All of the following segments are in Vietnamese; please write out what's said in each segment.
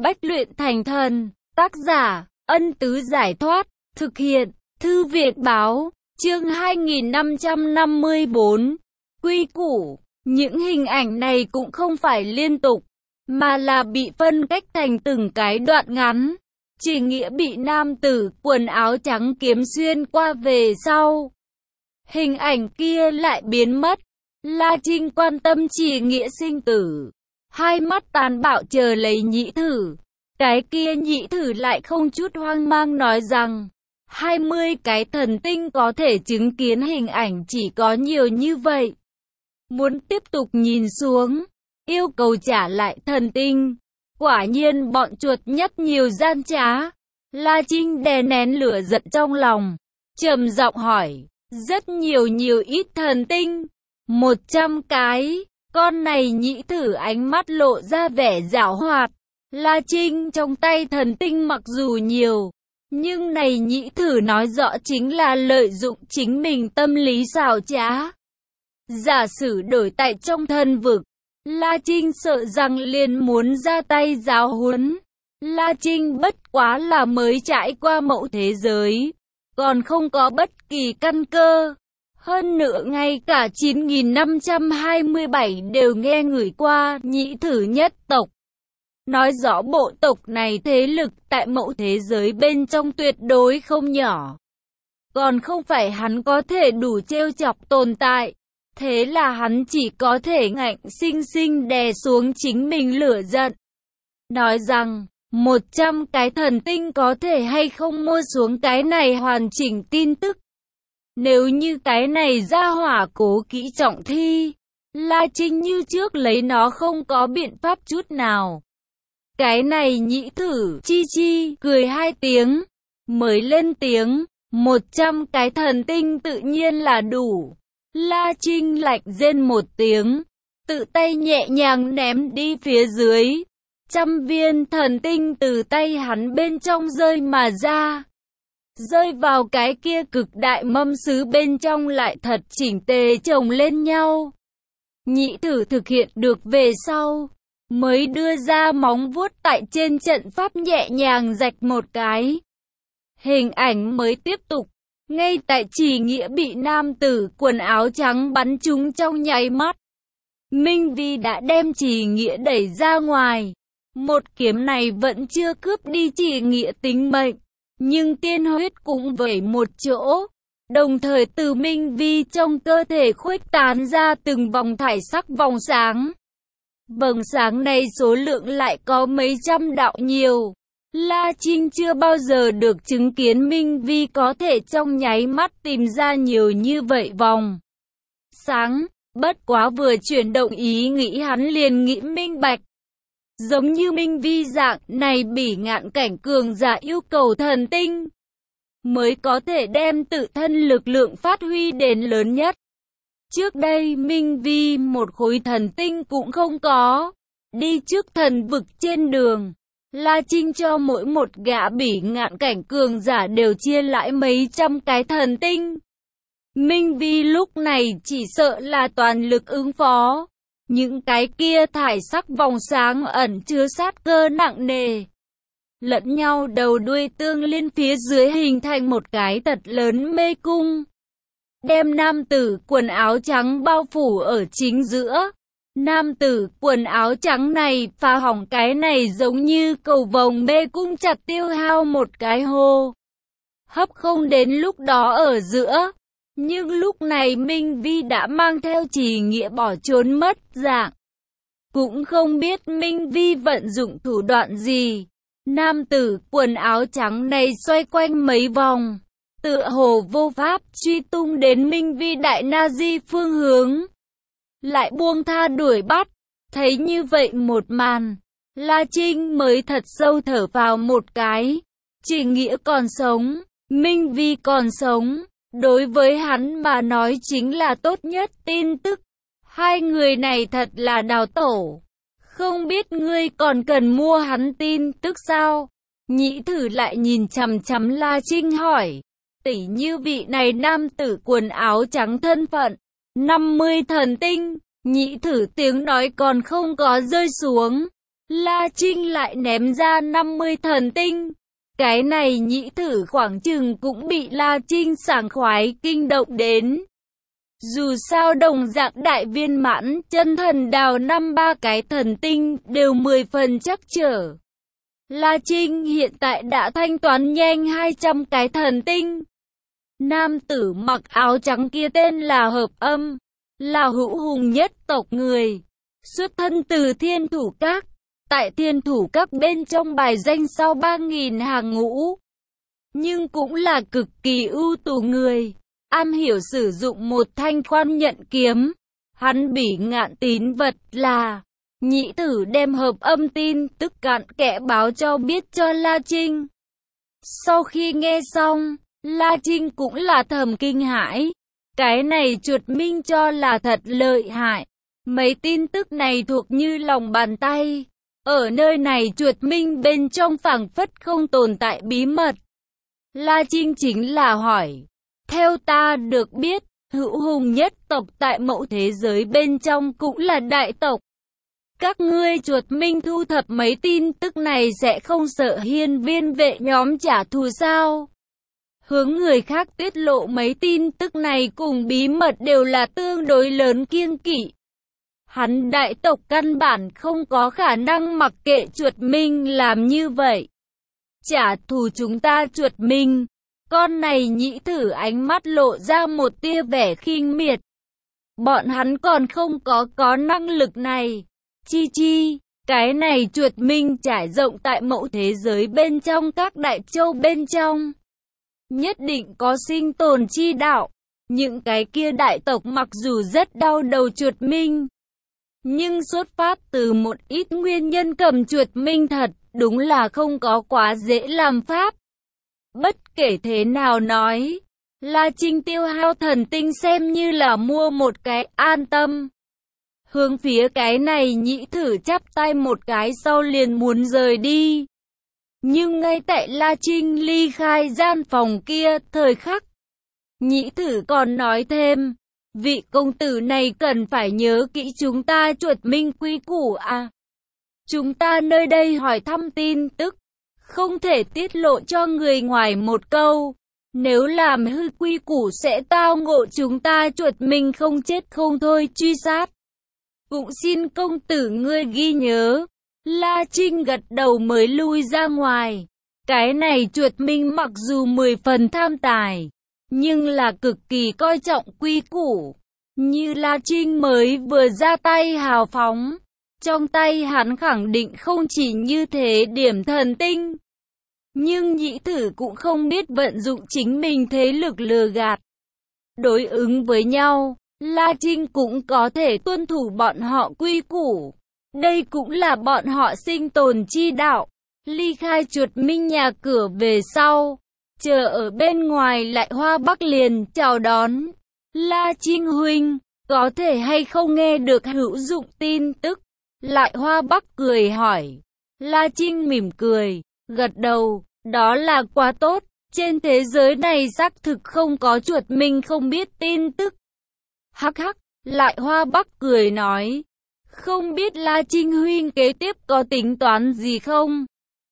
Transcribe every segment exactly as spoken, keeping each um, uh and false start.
Bách luyện thành thần. Tác giả, Ân Tứ Giải Thoát. Thực hiện, Thư Việt Báo. Chương hai nghìn năm trăm năm mươi bốn. Quy củ. Những hình ảnh này cũng không phải liên tục, mà là bị phân cách thành từng cái đoạn ngắn. Chỉ nghĩa bị nam tử quần áo trắng kiếm xuyên qua về sau, hình ảnh kia lại biến mất. La Trinh quan tâm Chỉ nghĩa sinh tử, hai mắt tàn bạo chờ lấy nhị thử. Cái kia nhị thử lại không chút hoang mang nói rằng, hai mươi cái thần tinh có thể chứng kiến hình ảnh chỉ có nhiều như vậy. Muốn tiếp tục nhìn xuống, yêu cầu trả lại thần tinh. Quả nhiên bọn chuột nhất nhiều gian trá. La Trinh đè nén lửa giận trong lòng, trầm giọng hỏi, rất nhiều nhiều ít thần tinh? Một trăm cái. Con này nhị thử ánh mắt lộ ra vẻ giảo hoạt. La Trinh trong tay thần tinh mặc dù nhiều, nhưng này nhị thử nói rõ chính là lợi dụng chính mình tâm lý xảo trá. Giả sử đổi tại trong thần vực, La Trinh sợ rằng liền muốn ra tay giáo huấn. La Trinh bất quá là mới trải qua mẫu thế giới, còn không có bất kỳ căn cơ. Hơn nữa ngay cả chín nghìn năm trăm hai mươi bảy đều nghe ngửi qua nhị thử nhất tộc. Nói rõ bộ tộc này thế lực tại mẫu thế giới bên trong tuyệt đối không nhỏ. Còn không phải hắn có thể đủ trêu chọc tồn tại. Thế là hắn chỉ có thể ngạnh sinh sinh đè xuống chính mình lửa giận. Nói rằng, một trăm cái thần tinh có thể hay không mua xuống cái này hoàn chỉnh tin tức. Nếu như cái này ra hỏa cố kỹ trọng thi, La Trinh như trước lấy nó không có biện pháp chút nào. Cái này nhị thử, chi chi, cười hai tiếng, mới lên tiếng, một trăm cái thần tinh tự nhiên là đủ. La Trinh lạnh rên một tiếng, tự tay nhẹ nhàng ném đi phía dưới. Trăm viên thần tinh từ tay hắn bên trong rơi mà ra, rơi vào cái kia cực đại mâm sứ bên trong lại thật chỉnh tề chồng lên nhau. Nhị thử thực hiện được về sau, mới đưa ra móng vuốt tại trên trận pháp nhẹ nhàng rạch một cái. Hình ảnh mới tiếp tục. Ngay tại Chỉ nghĩa bị nam tử quần áo trắng bắn trúng trong nháy mắt, Minh Vi đã đem Chỉ nghĩa đẩy ra ngoài. Một kiếm này vẫn chưa cướp đi Chỉ nghĩa tính mệnh, nhưng tiên huyết cũng vẩy một chỗ. Đồng thời từ Minh Vi trong cơ thể khuếch tán ra từng vòng thải sắc vòng sáng. Vầng sáng này số lượng lại có mấy trăm đạo nhiều. La Trinh chưa bao giờ được chứng kiến Minh Vi có thể trong nháy mắt tìm ra nhiều như vậy vòng sáng. Bất quá vừa chuyển động ý nghĩ hắn liền nghĩ minh bạch. Giống như Minh Vi dạng này bỉ ngạn cảnh cường giả yêu cầu thần tinh, mới có thể đem tự thân lực lượng phát huy đến lớn nhất. Trước đây Minh Vi một khối thần tinh cũng không có. Đi trước thần vực trên đường, La Trinh cho mỗi một gã bỉ ngạn cảnh cường giả đều chia lại mấy trăm cái thần tinh. Minh Vi lúc này chỉ sợ là toàn lực ứng phó. Những cái kia thải sắc vòng sáng ẩn chứa sát cơ nặng nề, lẫn nhau đầu đuôi tương liên phía dưới hình thành một cái thật lớn mê cung, đem nam tử quần áo trắng bao phủ ở chính giữa. Nam tử quần áo trắng này phá hỏng cái này giống như cầu vồng mê cung chặt tiêu hao một cái hô hấp không đến lúc đó ở giữa. Nhưng lúc này Minh Vi đã mang theo Chỉ nghĩa bỏ trốn mất dạng. Cũng không biết Minh Vi vận dụng thủ đoạn gì. Nam tử quần áo trắng này xoay quanh mấy vòng, tựa hồ vô pháp truy tung đến Minh Vi đại na di phương hướng, lại buông tha đuổi bắt. Thấy như vậy một màn, La Trinh mới thật sâu thở vào một cái. Chỉ nghĩa còn sống, Minh Vi còn sống, đối với hắn mà nói chính là tốt nhất tin tức. Hai người này thật là đào tổ. Không biết ngươi còn cần mua hắn tin tức sao? Nhị thử lại nhìn chằm chằm La Trinh hỏi. Tỷ như vị này nam tử quần áo trắng thân phận, năm mươi thần tinh. Nhị thử tiếng nói còn không có rơi xuống, La Trinh lại ném ra năm mươi thần tinh. Cái này Nhĩ Thử khoảng chừng cũng bị La Trinh sảng khoái kinh động đến. Dù sao đồng dạng đại viên mãn, chân thần đào năm ba cái thần tinh đều mười phần chắc trở. La Trinh hiện tại đã thanh toán nhanh hai trăm cái thần tinh. Nam tử mặc áo trắng kia tên là Hợp Âm, là hữu hùng nhất tộc người, xuất thân từ Thiên Thủ Các. Tại Thiên Thủ Các bên trong bài danh sau ba nghìn hàng ngũ, nhưng cũng là cực kỳ ưu tú người, am hiểu sử dụng một thanh khoan nhận kiếm. Hắn Bỉ Ngạn tín vật là Nhĩ Thử đem Hợp Âm tin tức cặn kẽ báo cho biết cho La Trinh. Sau khi nghe xong, La Trinh cũng là thầm kinh hãi. Cái này Chuột Minh cho là thật lợi hại. Mấy tin tức này thuộc như lòng bàn tay. Ở nơi này Chuột Minh bên trong phảng phất không tồn tại bí mật. La Trinh chính là hỏi. Theo ta được biết, hữu hùng nhất tộc tại mẫu thế giới bên trong cũng là đại tộc. Các ngươi Chuột Minh thu thập mấy tin tức này sẽ không sợ hiên viên vệ nhóm trả thù sao? Hướng người khác tiết lộ mấy tin tức này cùng bí mật đều là tương đối lớn kiêng kỵ. Hắn đại tộc căn bản không có khả năng mặc kệ Chuột Minh làm như vậy. Trả thù chúng ta Chuột Minh. Con này Nhĩ Thử ánh mắt lộ ra một tia vẻ khinh miệt. Bọn hắn còn không có có năng lực này. Chi chi, cái này Chuột Minh trải rộng tại mẫu thế giới bên trong các đại châu bên trong. Nhất định có sinh tồn chi đạo. Những cái kia đại tộc mặc dù rất đau đầu Chuột Minh, nhưng xuất phát từ một ít nguyên nhân cầm Chuột Minh thật, đúng là không có quá dễ làm pháp. Bất kể thế nào nói, La Trinh tiêu hao thần tinh xem như là mua một cái an tâm. Hướng phía cái này Nhĩ Thử chắp tay một cái sau liền muốn rời đi. Nhưng ngay tại La Trinh ly khai gian phòng kia thời khắc, Nhĩ Thử còn nói thêm, vị công tử này cần phải nhớ kỹ chúng ta Chuột Minh quy củ à. Chúng ta nơi đây hỏi thăm tin tức, không thể tiết lộ cho người ngoài một câu. Nếu làm hư quy củ sẽ tao ngộ chúng ta Chuột Minh không chết không thôi truy sát. Cũng xin công tử ngươi ghi nhớ. La Trinh gật đầu mới lui ra ngoài. Cái này Chuột Minh mặc dù mười phần tham tài, nhưng là cực kỳ coi trọng quy củ. Như La Trinh mới vừa ra tay hào phóng, trong tay hắn khẳng định không chỉ như thế điểm thần tinh. Nhưng Nhĩ Thử cũng không biết vận dụng chính mình thế lực lừa gạt. Đối ứng với nhau, La Trinh cũng có thể tuân thủ bọn họ quy củ. Đây cũng là bọn họ sinh tồn chi đạo. Ly khai Chuột Minh nhà cửa về sau, chờ ở bên ngoài Lại Hoa Bắc liền chào đón. La Trinh huynh, có thể hay không nghe được hữu dụng tin tức? Lại Hoa Bắc cười hỏi. La Trinh mỉm cười, gật đầu, đó là quá tốt. Trên thế giới này xác thực không có Chuột Minh không biết tin tức. Hắc hắc, Lại Hoa Bắc cười nói. Không biết La Trinh huynh kế tiếp có tính toán gì không?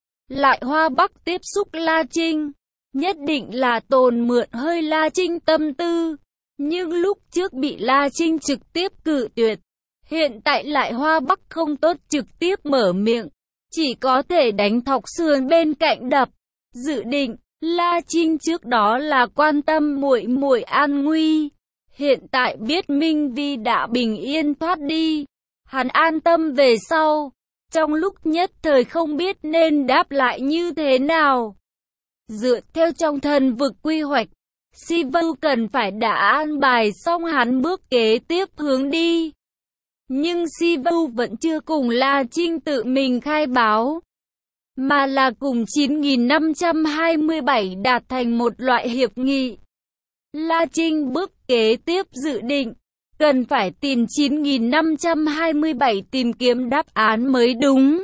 Lại Hoa Bắc tiếp xúc La Trinh, nhất định là tồn mượn hơi La Trinh tâm tư. Nhưng lúc trước bị La Trinh trực tiếp cự tuyệt. Hiện tại Lại Hoa Bắc không tốt trực tiếp mở miệng, chỉ có thể đánh thọc sườn bên cạnh đập. Dự định, La Trinh trước đó là quan tâm muội muội an nguy. Hiện tại biết Minh Vi đã bình yên thoát đi, hắn an tâm về sau. Trong lúc nhất thời không biết nên đáp lại như thế nào. Dựa theo trong thần vực quy hoạch, Sivu cần phải đã an bài xong hắn bước kế tiếp hướng đi. Nhưng Sivu vẫn chưa cùng La Trinh tự mình khai báo, mà là cùng chín nghìn năm trăm hai mươi bảy đạt thành một loại hiệp nghị. La Trinh bước kế tiếp dự định, cần phải tìm chín nghìn năm trăm hai mươi bảy tìm kiếm đáp án mới đúng.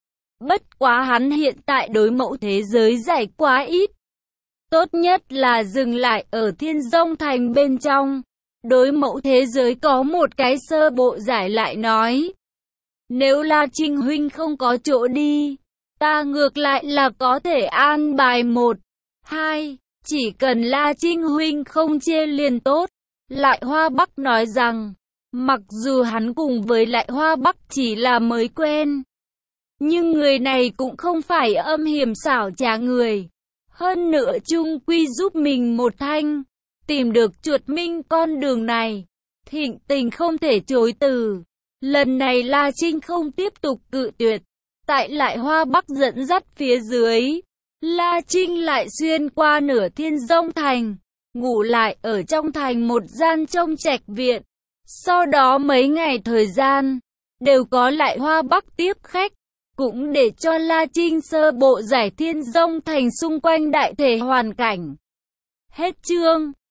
Bất quá hắn hiện tại đối mẫu thế giới giải quá ít. Tốt nhất là dừng lại ở Thiên Dông Thành bên trong. Đối mẫu thế giới có một cái sơ bộ giải lại nói. Nếu La Trinh huynh không có chỗ đi, ta ngược lại là có thể an bài một, hai, chỉ cần La Trinh huynh không chê liền tốt. Lại Hoa Bắc nói rằng, mặc dù hắn cùng với Lại Hoa Bắc chỉ là mới quen, nhưng người này cũng không phải âm hiểm xảo trá người. Hơn nữa chung quy giúp mình một thanh, tìm được chuột minh con đường này, Thịnh Tình không thể chối từ. Lần này La Trinh không tiếp tục cự tuyệt. Tại Lại Hoa Bắc dẫn dắt phía dưới, La Trinh lại xuyên qua nửa Thiên Dông Thành, ngủ lại ở trong thành một gian trông trạch viện. Sau đó mấy ngày thời gian, đều có Lại Hoa Bắc tiếp khách, cũng để cho La Trinh sơ bộ giải Thiên Dông Thành xung quanh đại thể hoàn cảnh. Hết chương.